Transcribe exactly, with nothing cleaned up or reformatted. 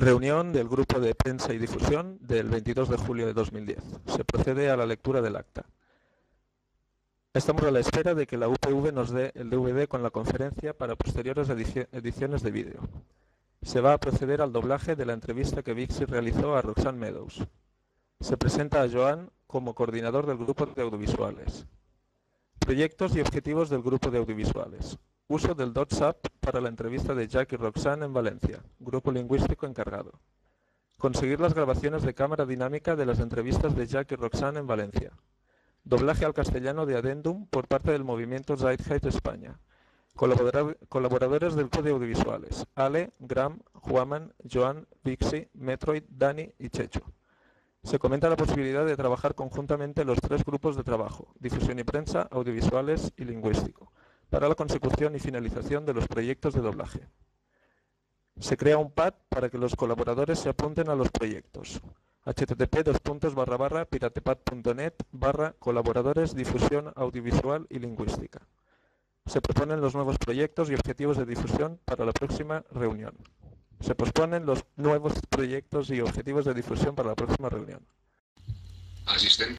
Reunión del Grupo de Prensa y Difusión del veintidós de julio de dos mil diez. Se procede a la lectura del acta. Estamos a la espera de que la U P V nos dé el D V D con la conferencia para posteriores ediciones de vídeo. Se va a proceder al doblaje de la entrevista que Vixi realizó a Roxanne Meadows. Se presenta a Joan como coordinador del grupo de audiovisuales. Proyectos y objetivos del grupo de audiovisuales. Uso del DotSap para la entrevista de Jack y Roxanne en Valencia, grupo lingüístico encargado. Conseguir las grabaciones de cámara dinámica de las entrevistas de Jack y Roxanne en Valencia. Doblaje al castellano de Addendum por parte del movimiento Zeitgeist España. Colaborador, colaboradores del grupo de audiovisuales. Ale, Graham, Juaman, Joan, Vixi, Metroid, Dani y Checho. Se comenta la posibilidad de trabajar conjuntamente los tres grupos de trabajo, difusión y prensa, audiovisuales y lingüístico, para la consecución y finalización de los proyectos de doblaje. Se crea un pad para que los colaboradores se apunten a los proyectos. http dos puntos barra barra piratepad punto net barra colaboradores difusión audiovisual y lingüística. Se proponen los nuevos proyectos y objetivos de difusión para la próxima reunión. Se posponen los nuevos proyectos y objetivos de difusión para la próxima reunión. Asistente.